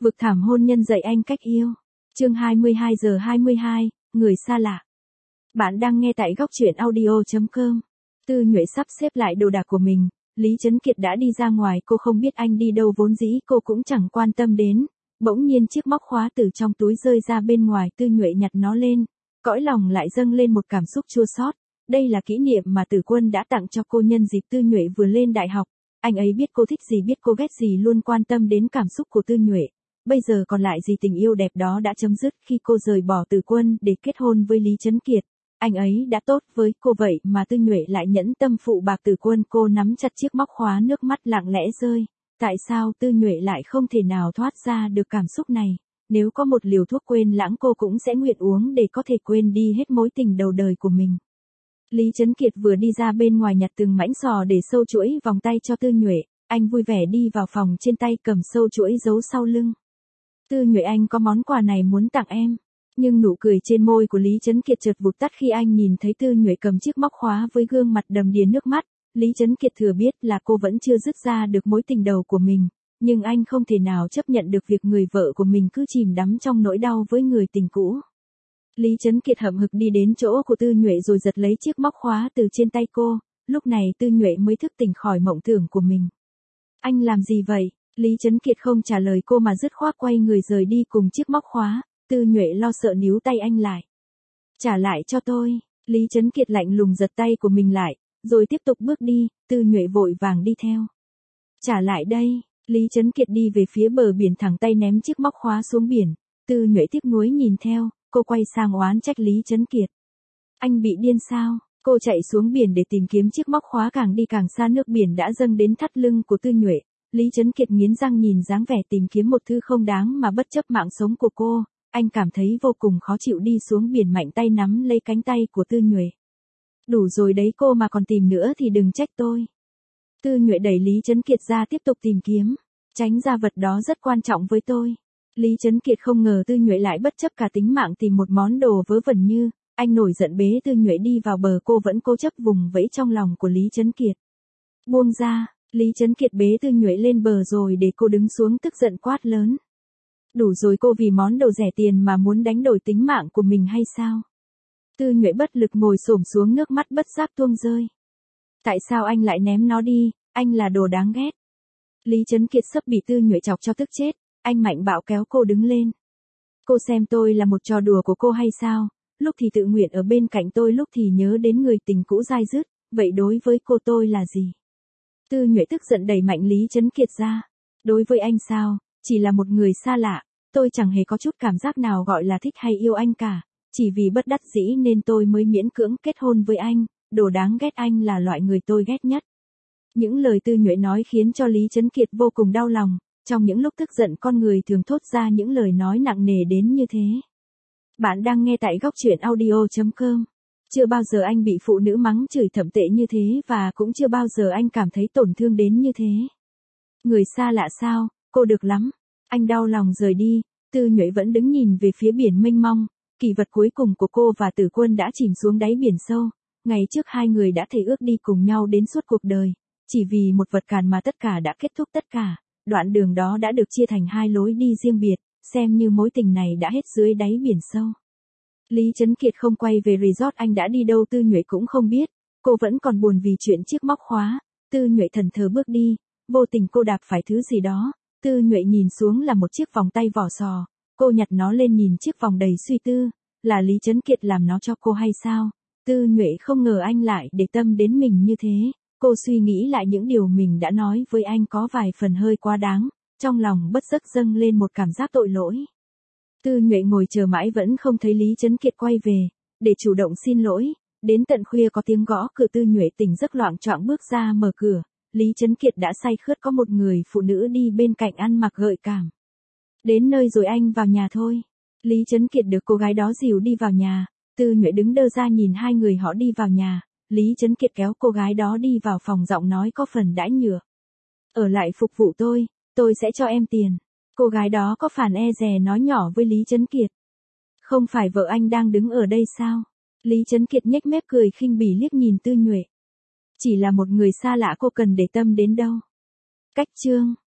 Vực thảm hôn nhân dạy anh cách yêu. Chương 22:22, người xa lạ. Bạn đang nghe tại góc truyện audio.com. Tư Nhuệ sắp xếp lại đồ đạc của mình, Lý Chấn Kiệt đã đi ra ngoài, cô không biết anh đi đâu, vốn dĩ cô cũng chẳng quan tâm đến. Bỗng nhiên chiếc móc khóa từ trong túi rơi ra bên ngoài, Tư Nhuệ nhặt nó lên, cõi lòng lại dâng lên một cảm xúc chua xót. Đây là kỷ niệm mà Tử Quân đã tặng cho cô nhân dịp Tư Nhuệ vừa lên đại học. Anh ấy biết cô thích gì, biết cô ghét gì, luôn quan tâm đến cảm xúc của Tư Nhuệ. Bây giờ còn lại gì, tình yêu đẹp đó đã chấm dứt khi cô rời bỏ Tử Quân để kết hôn với Lý Chấn Kiệt. Anh ấy đã tốt với cô, vậy mà Tư Nhuệ lại nhẫn tâm phụ bạc Tử Quân. Cô nắm chặt chiếc móc khóa, nước mắt lặng lẽ rơi. Tại sao Tư Nhuệ lại không thể nào thoát ra được cảm xúc này? Nếu có một liều thuốc quên lãng, cô cũng sẽ nguyện uống để có thể quên đi hết mối tình đầu đời của mình. Lý Chấn Kiệt vừa đi ra bên ngoài, nhặt từng mảnh sò để sâu chuỗi vòng tay cho Tư Nhuệ. Anh vui vẻ đi vào phòng, trên tay cầm sâu chuỗi giấu sau lưng. Tư Nhuệ, anh có món quà này muốn tặng em. Nhưng nụ cười trên môi của Lý Chấn Kiệt chợt vụt tắt khi anh nhìn thấy Tư Nhuệ cầm chiếc móc khóa với gương mặt đầm đìa nước mắt. Lý Chấn Kiệt thừa biết là cô vẫn chưa dứt ra được mối tình đầu của mình, nhưng anh không thể nào chấp nhận được việc người vợ của mình cứ chìm đắm trong nỗi đau với người tình cũ. Lý Chấn Kiệt hậm hực đi đến chỗ của Tư Nhuệ rồi giật lấy chiếc móc khóa từ trên tay cô. Lúc này Tư Nhuệ mới thức tỉnh khỏi mộng tưởng của mình. Anh làm gì vậy? Lý Chấn Kiệt không trả lời cô mà dứt khoát quay người rời đi cùng chiếc móc khóa. Tư Nhuệ lo sợ níu tay anh lại. Trả lại cho tôi. Lý Chấn Kiệt lạnh lùng giật tay của mình lại, rồi tiếp tục bước đi. Tư Nhuệ vội vàng đi theo. Trả lại đây. Lý Chấn Kiệt đi về phía bờ biển, thẳng tay ném chiếc móc khóa xuống biển. Tư Nhuệ tiếc nuối nhìn theo, cô quay sang oán trách Lý Chấn Kiệt. Anh bị điên sao? Cô chạy xuống biển để tìm kiếm chiếc móc khóa, càng đi càng xa, nước biển đã dâng đến thắt lưng của Tư Nhuệ. Lý Chấn Kiệt nghiến răng nhìn dáng vẻ tìm kiếm một thứ không đáng mà bất chấp mạng sống của cô. Anh cảm thấy vô cùng khó chịu, đi xuống biển mạnh tay nắm lấy cánh tay của Tư Nhuệ. Đủ rồi đấy cô, mà còn tìm nữa thì đừng trách tôi. Tư Nhuệ đẩy Lý Chấn Kiệt ra, tiếp tục tìm kiếm. Tránh ra, vật đó rất quan trọng với tôi. Lý Chấn Kiệt không ngờ Tư Nhuệ lại bất chấp cả tính mạng tìm một món đồ vớ vẩn như. Anh nổi giận bế Tư Nhuệ đi vào bờ, cô vẫn cố chấp vùng vẫy trong lòng của Lý Chấn Kiệt. Buông ra. Lý Chấn Kiệt bế Tư Nhuệ lên bờ rồi để cô đứng xuống, tức giận quát lớn. Đủ rồi, cô vì món đồ rẻ tiền mà muốn đánh đổi tính mạng của mình hay sao? Tư Nhuệ bất lực ngồi xổm xuống, nước mắt bất giác tuôn rơi. Tại sao anh lại ném nó đi? Anh là đồ đáng ghét. Lý Chấn Kiệt sắp bị Tư Nhuệ chọc cho tức chết. Anh mạnh bạo kéo cô đứng lên. Cô xem tôi là một trò đùa của cô hay sao? Lúc thì tự nguyện ở bên cạnh tôi, lúc thì nhớ đến người tình cũ dai dứt. Vậy đối với cô tôi là gì? Tư Nhuệ tức giận đẩy mạnh Lý Chấn Kiệt ra. Đối với anh sao? Chỉ là một người xa lạ. Tôi chẳng hề có chút cảm giác nào gọi là thích hay yêu anh cả. Chỉ vì bất đắc dĩ nên tôi mới miễn cưỡng kết hôn với anh. Đồ đáng ghét, anh là loại người tôi ghét nhất. Những lời Tư Nhuệ nói khiến cho Lý Chấn Kiệt vô cùng đau lòng. Trong những lúc tức giận, con người thường thốt ra những lời nói nặng nề đến như thế. Bạn đang nghe tại góc truyện audio.com. Chưa bao giờ anh bị phụ nữ mắng chửi thậm tệ như thế, và cũng chưa bao giờ anh cảm thấy tổn thương đến như thế. Người xa lạ sao? Cô được lắm. Anh đau lòng rời đi. Tư Nhuệ vẫn đứng nhìn về phía biển mênh mông. Kỷ vật cuối cùng của cô và Tử Quân đã chìm xuống đáy biển sâu. Ngày trước hai người đã thề ước đi cùng nhau đến suốt cuộc đời. Chỉ vì một vật cản mà tất cả đã kết thúc, tất cả. Đoạn đường đó đã được chia thành hai lối đi riêng biệt, xem như mối tình này đã hết dưới đáy biển sâu. Lý Chấn Kiệt không quay về resort, anh đã đi đâu Tư Nhuệ cũng không biết. Cô vẫn còn buồn vì chuyện chiếc móc khóa. Tư Nhuệ thẫn thờ bước đi, vô tình cô đạp phải thứ gì đó. Tư Nhuệ nhìn xuống là một chiếc vòng tay vỏ sò. Cô nhặt nó lên, nhìn chiếc vòng đầy suy tư. Là Lý Chấn Kiệt làm nó cho cô hay sao? Tư Nhuệ không ngờ anh lại để tâm đến mình như thế. Cô suy nghĩ lại những điều mình đã nói với anh có vài phần hơi quá đáng. Trong lòng bất giác dâng lên một cảm giác tội lỗi. Tư Nhuệ ngồi chờ mãi vẫn không thấy Lý Chấn Kiệt quay về. Để chủ động xin lỗi, đến tận khuya có tiếng gõ cửa. Tư Nhuệ tỉnh giấc loạng choạng bước ra mở cửa. Lý Chấn Kiệt đã say khướt, có một người phụ nữ đi bên cạnh ăn mặc gợi cảm. Đến nơi rồi, anh vào nhà thôi. Lý Chấn Kiệt được cô gái đó dìu đi vào nhà. Tư Nhuệ đứng đơ ra nhìn hai người họ đi vào nhà. Lý Chấn Kiệt kéo cô gái đó đi vào phòng, giọng nói có phần đãi nhựa. Ở lại phục vụ tôi sẽ cho em tiền. Cô gái đó có phản e dè nói nhỏ với Lý Chấn Kiệt. Không phải vợ anh đang đứng ở đây sao? Lý Chấn Kiệt nhếch mép cười khinh bỉ liếc nhìn Tư Nhuệ. Chỉ là một người xa lạ, cô cần để tâm đến đâu. Cách chương